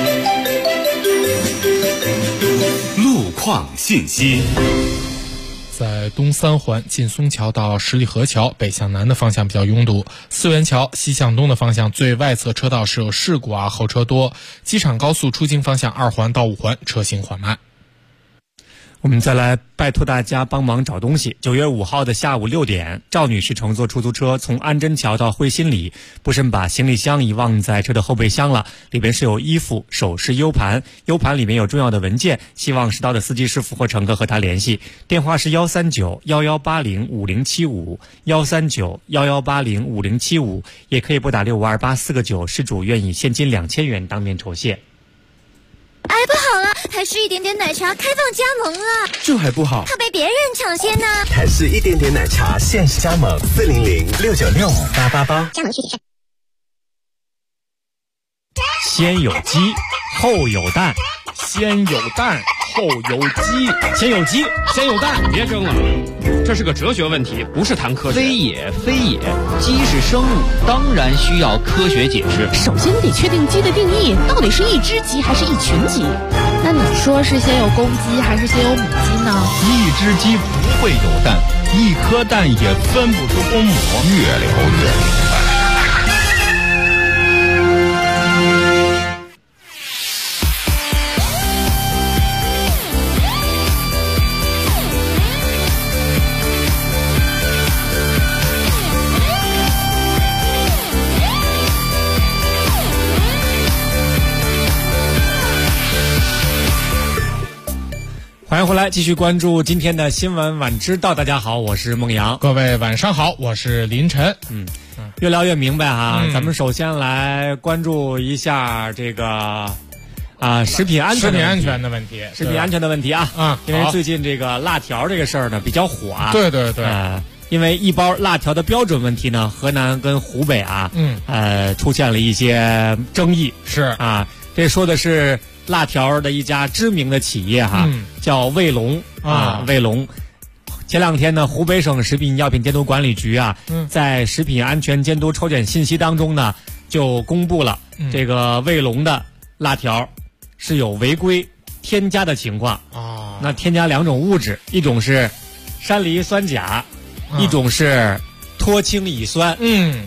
路况信息。 在东三环进松桥到十里河桥北向南的方向比较拥堵，四元桥西向东的方向最外侧车道是有事故后车多，机场高速出京方向2环到5环车行缓慢。 我们再来拜托大家帮忙找东西。9月5号的下午6点，赵女士乘坐出租车从安贞桥到汇新里，不慎把行李箱遗忘在车的后备箱了，里边是有衣服、首饰、U盘里面有重要的文件，希望拾到的司机师傅或乘客和他联系，电话是139-1180-5075 139-1180-5075，也可以拨打6528-4个9，失主愿以现金2000元当面酬谢。 哎，不好了，台式一点点奶茶开放加盟了， 这还不好， 怕被别人抢先呢。 台式一点点奶茶限时加盟400-696-5888，加盟具体先有鸡后有蛋， 先有蛋后有鸡， 先有鸡先有蛋， 别争了，这是个哲学问题，不是谈科学。 非也，鸡是生物，当然需要科学解释。 首先得确定鸡的定义，到底是一只鸡还是一群鸡？ 那你说是先有公鸡还是先有母鸡呢？ 一只鸡不会有蛋，一颗蛋也分不出公母。 越聊越明白。 欢迎回来，继续关注今天的新闻晚知道。大家好，我是孟阳。 各位晚上好，我是林晨。 越聊越明白哈。咱们首先来关注一下这个食品安全的问题啊。因为最近这个辣条这个事儿呢比较火啊。 对。 因为一包辣条的标准问题呢，河南跟湖北出现了一些争议。 是啊， 这说的是辣条的一家知名的企业叫卫龙卫龙。前两天呢，湖北省食品药品监督管理局在食品安全监督抽检信息当中呢，就公布了这个卫龙的辣条是有违规添加的情况那添加2种物质，一种是山梨酸钾，一种是脱氢乙酸。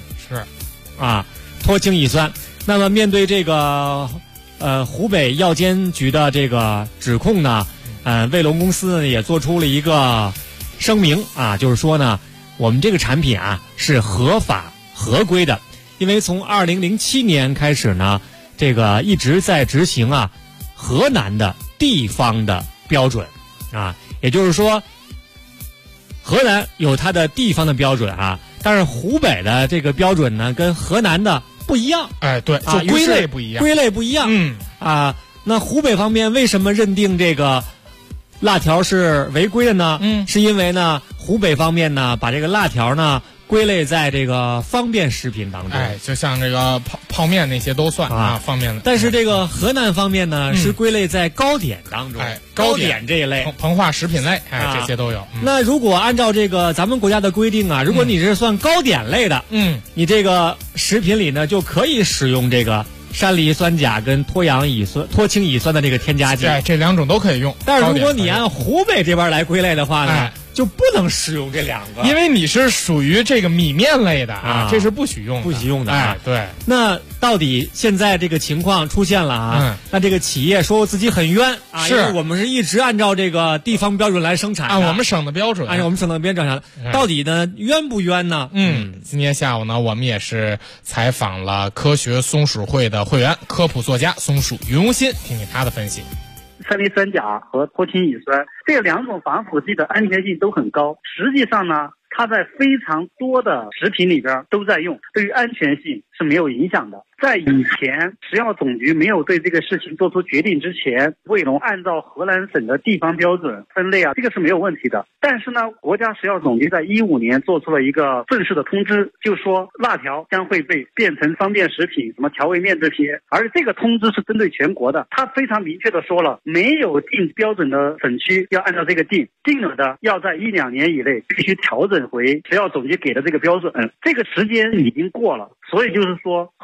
脱氢乙酸。那么面对这个湖北药监局的这个指控呢，卫龙公司呢也做出了一个声明就是说呢，我们这个产品是合法合规的，因为从2007年开始呢，这个一直在执行河南的地方的标准也就是说，河南有它的地方的标准但是湖北的这个标准呢跟河南的不一样。 对，就归类不一样。 那湖北方面为什么认定这个辣条是违规的呢？是因为呢，湖北方面呢把这个辣条呢归类在这个方便食品当中。 就像这个泡面那些都算方便的。 但是这个河南方面呢是归类在糕点当中。糕点这一类， 膨化食品类，这些都有。 那如果按照这个咱们国家的规定如果你是算糕点类的，你这个食品里呢就可以使用这个山梨酸钾跟脱氢乙酸的这个添加剂。 这2种都可以用。 但是如果你按湖北这边来归类的话呢，就不能使用这2个， 因为你是属于这个米面类的这是不许用的。对。 那到底现在这个情况出现了那这个企业说自己很冤因为我们是一直按照这个地方标准来生产按我们省的标准， 按照我们省的标准到底呢冤不冤呢？ 今天下午呢，我们也是采访了科学松鼠会的会员、科普作家松鼠云无心，听听他的分析。 山梨酸钾和脱氢乙酸这2种防腐剂的安全性都很高，实际上呢，它在非常多的食品里边都在用，对于安全性是没有影响的。在以前食药总局没有对这个事情做出决定之前，卫龙按照河南省的地方标准分类这个是没有问题的。但是呢，国家食药总局在2015年做出了一个正式的通知，就说辣条将会被变成方便食品，什么调味面这些，而这个通知是针对全国的，它非常明确的说了，没有定标准的省区要按照这个定了的，要在1-2年以内必须调整回食药总局给的这个标准。这个时间已经过了，所以就是说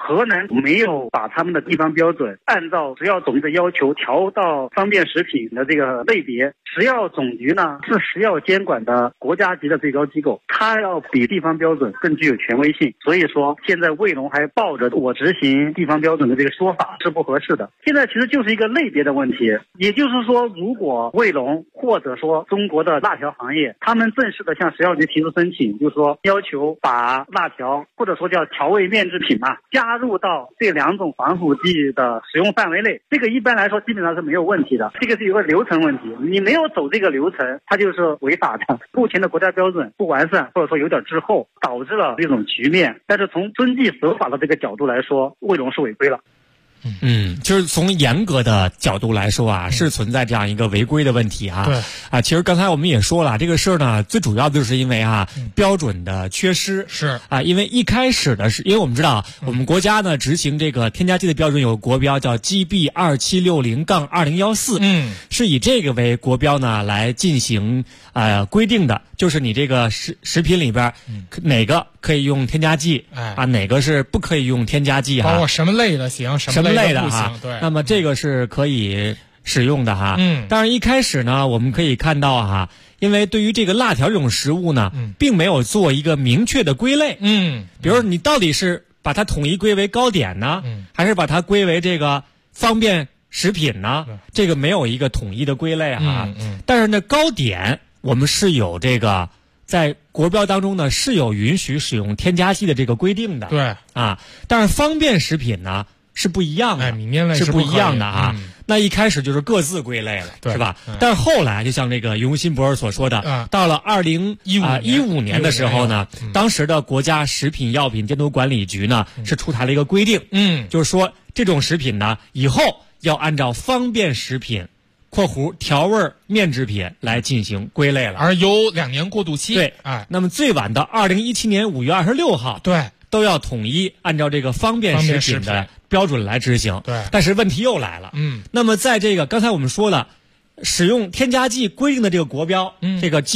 河南没有把他们的地方标准按照食药总局的要求调到方便食品的这个类别。食药总局呢是食药监管的国家级的最高机构，它要比地方标准更具有权威性。所以说现在卫农还抱着我执行地方标准的这个说法是不合适的。现在其实就是一个类别的问题，也就是说，如果卫农或者说中国的辣条行业，他们正式的向食药局提出申请，就是说要求把辣条或者说叫调味面制品嘛，加入到这2种防腐剂的使用范围内，这个一般来说基本上是没有问题的。这个是一个流程问题，你没有走这个流程，它就是违法的。目前的国家标准不完善，或者说有点滞后，导致了这种局面。但是从遵纪守法的这个角度来说，卫农是违规了。 就是从严格的角度来说啊，是存在这样一个违规的问题啊。 对啊，其实刚才我们也说了，这个事儿呢，最主要就是因为标准的缺失是啊，因为一开始的是，因为我们知道我们国家呢执行这个添加剂的标准有国标叫 GB2760-2014，是以这个为国标呢来进行规定的，就是你这个食品里边哪个可以用添加剂哪个是不可以用添加剂包括什么类的行，什么类的不行。对， 那么这个是可以使用的哈。当然一开始呢，我们可以看到因为对于这个辣条这种食物呢，并没有做一个明确的归类。比如你到底是把它统一归为糕点呢，还是把它归为这个方便食品呢？这个没有一个统一的归类但是呢，糕点我们是有这个在国标当中呢是有允许使用添加剂的这个规定的。 对但是方便食品呢是不一样的， 米面类是不一样的那一开始就是各自归类了，是吧？但是后来就像这个尤新博士所说的，到了2015年的时候呢，当时的国家食品药品监督管理局呢是出台了一个规定，就是说这种食品呢以后要按照方便食品括弧调味面制品来进行归类了， 而有2年过渡期。 对，那么最晚到2017年5月26号， 对， 都要统一按照这个方便食品的标准来执行。 对， 但是问题又来了。那么在这个刚才我们说了，使用添加剂规定的这个国标，这个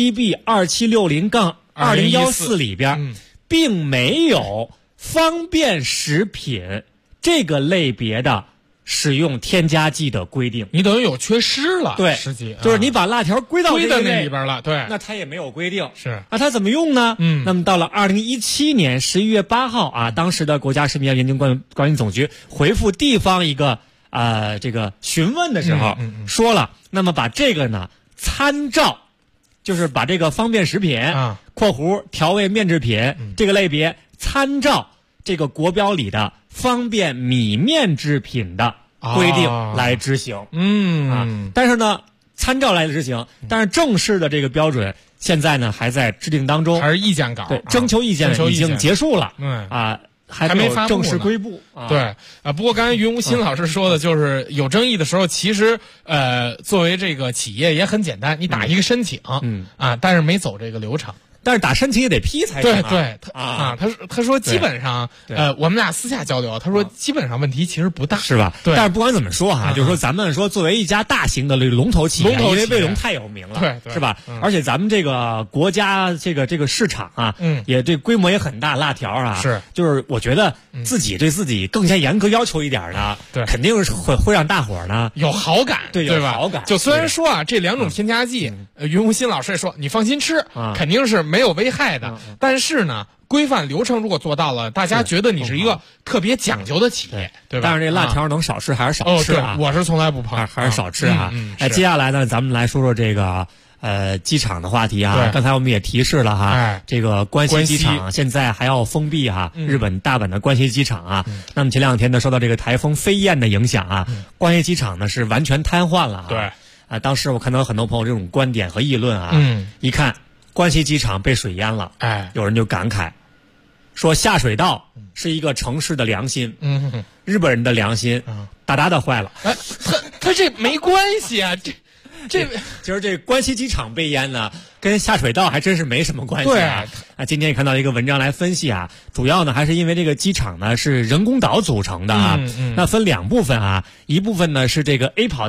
GB2760-2014里边，并没有方便食品这个类别的使用添加剂的规定。 你等于有缺失了。 对， 实际就是你把辣条归到这个那里边了。对， 那它也没有规定。 是它怎么用呢？那么到了2017年11月8号当时的国家食品药品监督管理总局回复地方一个这个询问的时候，说了，那么把这个呢参照，就是把这个方便食品括弧调味面制品这个类别参照这个国标里的方便米面制品的规定来执行。但是呢，参照来执行，但是正式的这个标准现在呢还在制定当中， 还是意见稿。 对，征求意见已经结束了。还没发布正式归布。 对不过刚才于洪新老师说的就是有争议的时候，其实作为这个企业也很简单，你打一个申请但是没走这个流程。 但是打申请也得批才行。 对，他说基本上我们俩私下交流，他说基本上问题其实不大， 是吧？ 对。 但是不管怎么说就是说咱们说作为一家大型的龙头企业，因为卫龙太有名了， 对， 是吧？而且咱们这个国家这个市场也这规模也很大，辣条是， 就是我觉得自己对自己更加严格要求一点呢， 对， 肯定是会让大伙呢有好感， 对吧？ 有好感。 就虽然说这2种添加剂，于洪新老师也说你放心吃，肯定是没有危害的。但是呢，规范流程如果做到了，大家觉得你是一个特别讲究的企业，对吧？ 但是这辣条能少吃还是少吃我是从来不碰， 还是少吃接下来呢，咱们来说说这个机场的话题刚才我们也提示了这个关西机场现在还要封闭日本大阪的关西机场那么前2天呢，受到这个台风飞燕的影响关西机场呢是完全瘫痪了对当时我看到很多朋友这种观点和议论一看关西机场被水淹了，有人就感慨说下水道是一个城市的良心，日本人的良心大大的坏了。 他这没关系这其实这关西机场被淹呢，跟下水道还真是没什么关系今天也看到一个文章来分析主要呢还是因为这个机场呢是人工岛组成的那分2部分一部分呢是这个 A 跑道，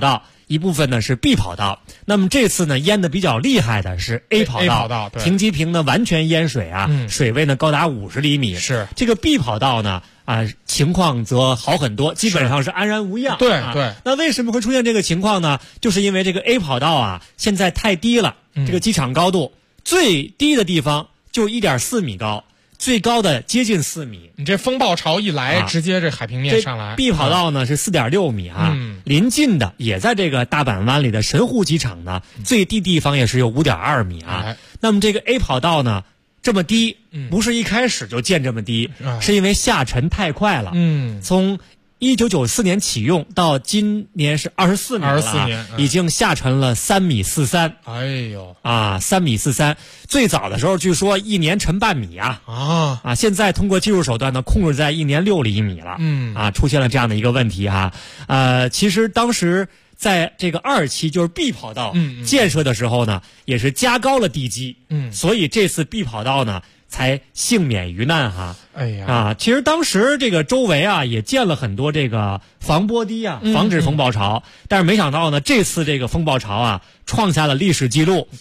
一部分呢是 B 跑道。那么这次呢淹的比较厉害的是 A 跑道，停机坪呢完全淹水啊，水位呢高达50厘米。 是这个 B 跑道呢情况则好很多，基本上是安然无恙。 对。 那为什么会出现这个情况呢？就是因为这个 A 跑道啊现在太低了，这个机场高度最低的地方就1.4米高。最高的接近4米， 你这风暴潮一来，直接这海平面上来。 B 跑道呢是4.6米啊，临近的也在这个大阪湾里的神户机场呢，最低地方也是有5.2米啊。那么这个 A 跑道呢这么低，不是一开始就建这么低，是因为下沉太快了。从1994年启用到今年是24年了，24年已经下沉了3.43米。 哎呦 ，3.43米。最早的时候据说1年沉半米啊。现在通过技术手段呢，控制在1年6厘米了。出现了这样的一个问题哈。其实当时在这个2期就是 B 跑道建设的时候呢，也是加高了地基。所以这次 B 跑道呢才幸免于难哈。 哎呀其实当时这个周围也建了很多这个防波堤防止风暴潮。但是没想到呢，这次这个风暴潮创下了历史记录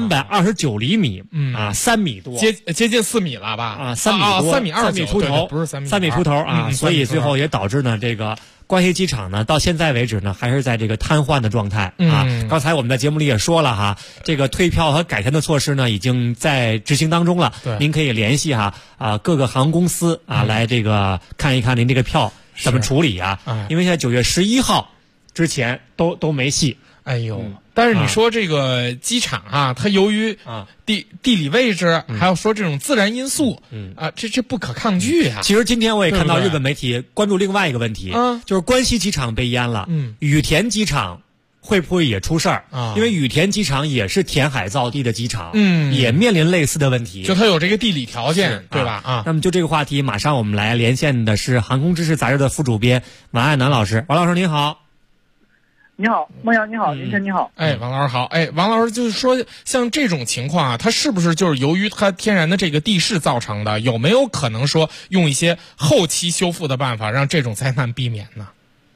，329厘米，3米多， 接近4米了吧 ？3米多，3米 29 出头， 不是3米 ，3米出头所以最后也导致呢这个关西机场呢到现在为止呢还是在这个瘫痪的状态刚才我们在节目里也说了哈，这个退票和改签的措施呢已经在执行当中了。您可以联系各个航空公司来这个看一看您这个票怎么处理因为现在9月11号之前都没戏。 哎呦，但是你说这个机场它由于地理位置，还有说这种自然因素这不可抗拒其实今天我也看到日本媒体关注另外一个问题，就是关西机场被淹了，羽田机场会不会也出事儿因为羽田机场也是填海造地的机场，也面临类似的问题， 就它有这个地理条件，对吧？ 那么就这个话题，马上我们来连线的是《航空知识》杂志的副主编王爱南老师。王老师您好。 你好，孟阳，你好，林晨你好。 王老师好。王老师，就是说像这种情况它是不是就是由于它天然的这个地势造成的？有没有可能说用一些后期修复的办法让这种灾难避免呢？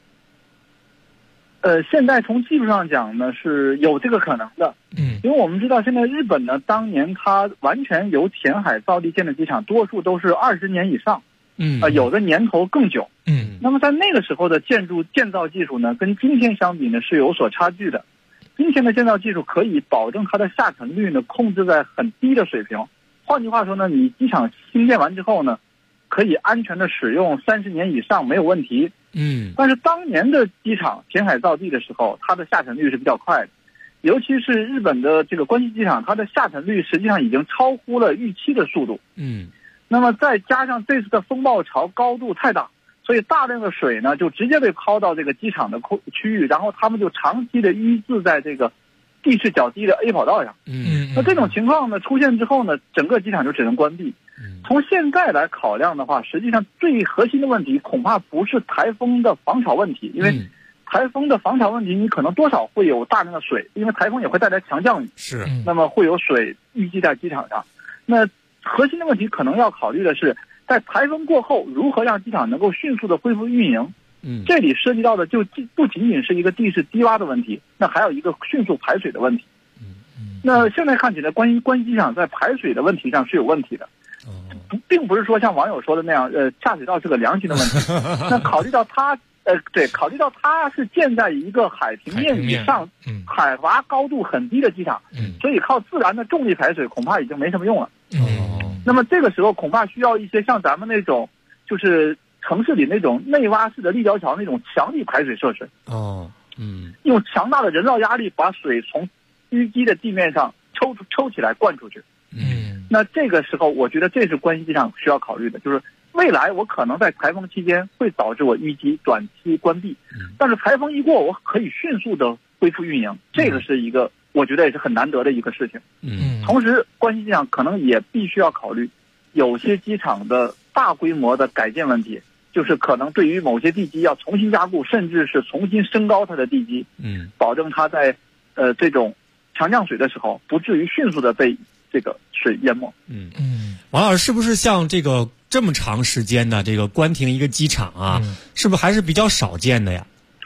现在从技术上讲呢是有这个可能的。因为我们知道现在日本呢，当年它完全由填海造地建的机场，多数都是20年以上。有的年头更久。那么在那个时候的建造技术呢，跟今天相比呢是有所差距的。今天的建造技术可以保证它的下沉率呢控制在很低的水平。换句话说呢，你机场新建完之后呢，可以安全的使用30年以上没有问题。但是当年的机场填海造地的时候，它的下沉率是比较快的，尤其是日本的这个关西机场，它的下沉率实际上已经超乎了预期的速度。那么再加上这次的风暴潮高度太大，所以大量的水呢就直接被抛到这个机场的区域，然后他们就长期的淤滞在这个地势较低的 A 跑道上。那这种情况呢出现之后呢，整个机场就只能关闭。从现在来考量的话，实际上最核心的问题恐怕不是台风的防潮问题，因为台风的防潮问题你可能多少会有大量的水，因为台风也会带来强降雨，那么会有水淤积在机场上。那核心的问题可能要考虑的是，在台风过后如何让机场能够迅速的恢复运营。这里涉及到的就不仅仅是一个地势低洼的问题，那还有一个迅速排水的问题。那现在看起来关西机场在排水的问题上是有问题的，并不是说像网友说的那样，下水道是个良心的问题。那考虑到它是建在一个海平面以上，海拔高度很低的机场，所以靠自然的重力排水恐怕已经没什么用了。那么这个时候恐怕需要一些像咱们那种就是城市里那种内挖式的立交桥那种强力排水设施。用强大的人造压力把水从淤积的地面上抽起来灌出去。那这个时候我觉得这是关西机场需要考虑的，就是未来我可能在台风期间会导致我淤积短期关闭，但是台风一过我可以迅速的恢复运营，这个是一个我觉得也是很难得的一个事情。同时关西机场可能也必须要考虑有些机场的大规模的改建问题，就是可能对于某些地基要重新加固，甚至是重新升高它的地基，保证它在这种强降水的时候不至于迅速的被这个水淹没。 王老师，是不是像这么长时间的这个关停一个机场是不是还是比较少见的呀？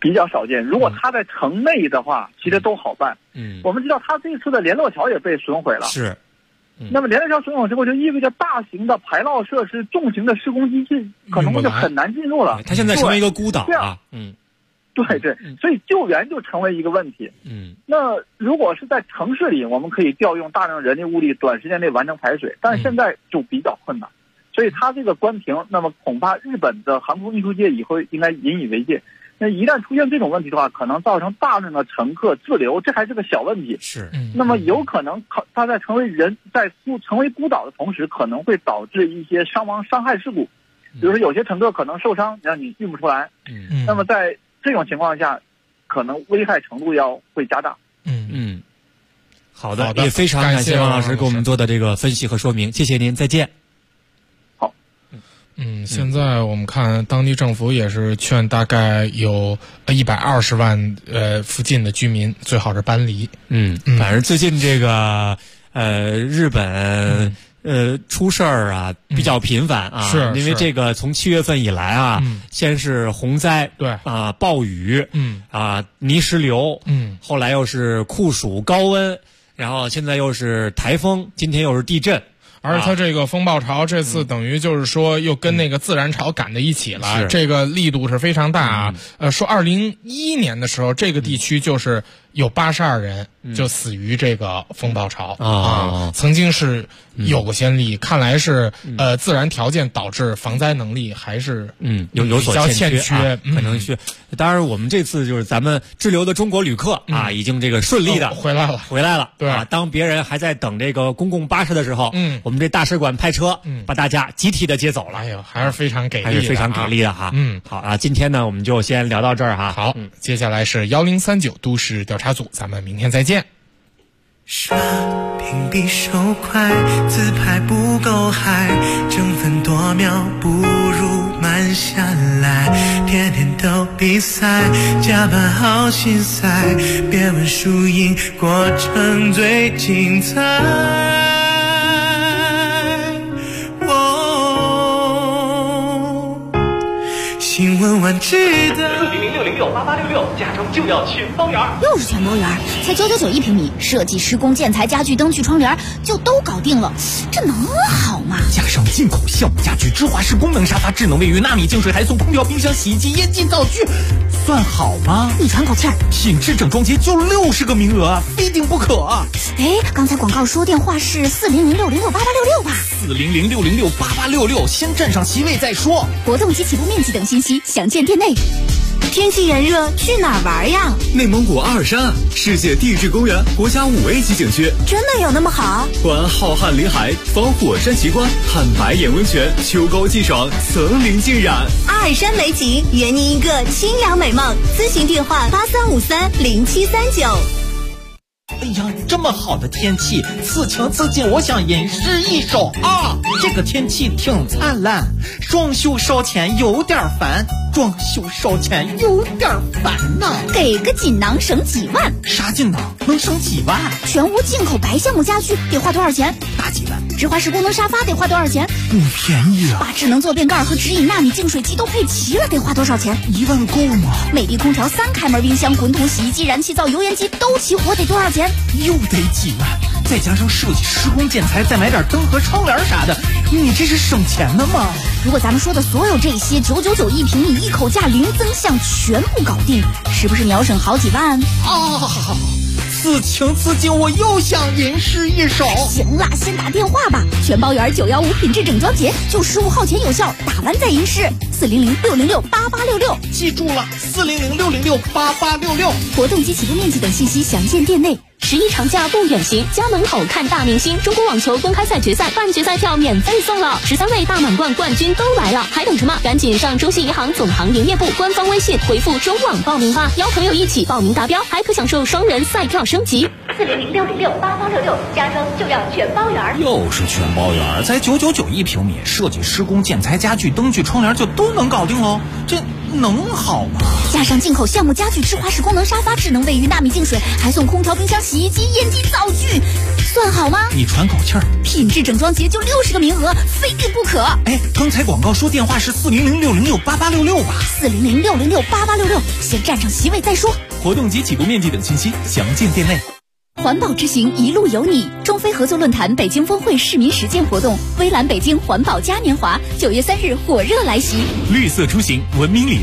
比较少见。如果它在城内的话，其实都好办。我们知道它这一次的联络桥也被损毁了。 是。 那么联络桥损毁之后，就意味着大型的排涝设施、重型的施工机器可能就很难进入了。 它现在成为一个孤岛啊。 对，所以救援就成为一个问题。那如果是在城市里，我们可以调用大量人力物力，短时间内完成排水，但是现在就比较困难。所以它这个关停，那么恐怕日本的航空运输界以后应该引以为戒。那一旦出现这种问题的话，可能造成大量的乘客滞留，这还是个小问题。 是， 那么有可能它在成为孤岛的同时，可能会导致一些伤害事故，比如说有些乘客可能受伤，让你运不出来。那么在这种情况下，可能危害程度会加大。 好的，也非常感谢王老师给我们做的这个分析和说明，谢谢您，再见。 现在我们看当地政府也是劝大概有120万附近的居民最好是搬离。 反正最近这个日本出事儿啊比较频繁啊， 是因为这个从7月份以来啊，先是洪灾， 对啊暴雨，泥石流，后来又是酷暑高温，然后现在又是台风，今天又是地震。 而且它这个风暴潮这次等于就是说又跟那个自然潮赶在一起了，这个力度是非常大啊。说2011年的时候，这个地区就是有82人就死于这个风暴潮啊，曾经是有过先例，看来是自然条件导致防灾能力还是有所欠缺，可能是。当然，我们这次就是咱们滞留的中国旅客啊，已经这个顺利的回来了。 对啊，当别人还在等这个公共巴士的时候，我们这大使馆派车把大家集体的接走了。 哎呦，还是非常给力的， 还是非常给力的哈。好啊，今天呢我们就先聊到这儿哈。 好，接下来是1039都市调查组，咱们明天再见。 刷屏比手快，自拍不够嗨，争分夺秒不如慢下来，天天都比赛，加班好心塞，别问输赢，过程最精彩。新闻完值得 400-606-8866，家中就要全包圆。 又是全包圆，才999一平米，设计、施工、建材、家具、灯具、窗帘就都搞定了，这能好吗？ 加上进口橡木家具、芝华士功能沙发、智能卫浴、纳米净水，还送空调、冰箱、洗衣机、烟机、灶具，算好吗？ 你喘口气儿， 品质整装节就60个名额啊，非订不可啊！ 哎，刚才广告说电话是400-606-8866吧 ？400-606-8866，先占上席位再说。 活动及起步面积等信息详见店内。天气炎热，去哪儿玩呀？ 内蒙古阿尔山啊，世界地质公园，国家5A级景区， 真的有那么好？ 环浩瀚林海，访火山奇观，看白眼温泉，秋高气爽，层林尽染。 阿尔山美景，圆您一个清凉美梦。咨询电话83530739。 哎呀，这么好的天气，此情此景，我想吟诗一首啊！这个天气挺灿烂，装修烧钱有点烦，装修烧钱有点烦呐。 给个锦囊省几万？ 啥锦囊能省几万？ 全屋进口白橡木家具得花多少钱？ 大几万。 芝华士功能沙发得花多少钱？ 不便宜啊。 把智能坐便盖和直饮纳米净水器都配齐了，得花多少钱 ？1万够吗？ 美的空调、3开门冰箱、滚筒洗衣机、燃气灶、油烟机都齐活，得多少钱？ 又得几万，再加上设计、施工、建材，再买点灯和窗帘啥的，你这是省钱的吗？ 如果咱们说的所有这些999一平米，一口价零增项，全部搞定，是不是秒省好几万？ 此情此景，我又想吟诗一首。 行啦，先打电话吧，全包圆915品质整装节，就15号前有效，打完再吟诗。400-606-8866， 记住了，400-606-8866。 活动及起步面积等信息详见店内。 11长假不远行，家门口看大明星。中国网球公开赛决赛半决赛票免费送了，13位大满贯冠军都来了，还等什么？赶紧上中信银行总行营业部官方微信回复中网报名吧，邀朋友一起报名达标，还可享受双人赛票升级。 400-606-8866，家中就要全包圆。 又是全包圆，才999一平米，设计、施工、建材、家具、灯具、窗帘就都能搞定喽，这能好吗？ 加上进口橡木家具、芝华士功能沙发、智能卫浴、纳米净水，还送空调、冰箱、洗衣机、烟机、灶具， 算好吗？ 你喘口气儿。 品质整装节就60个名额，非给不可。 哎，刚才广告说电话是400-606-8866吧 ？400-606-8866，先占上席位再说。 活动及起步面积等信息详见店内。 环保之行，一路有你。中非合作论坛北京峰会市民实践活动，微蓝北京环保嘉年华9月3日火热来袭。 绿色出行，文明里。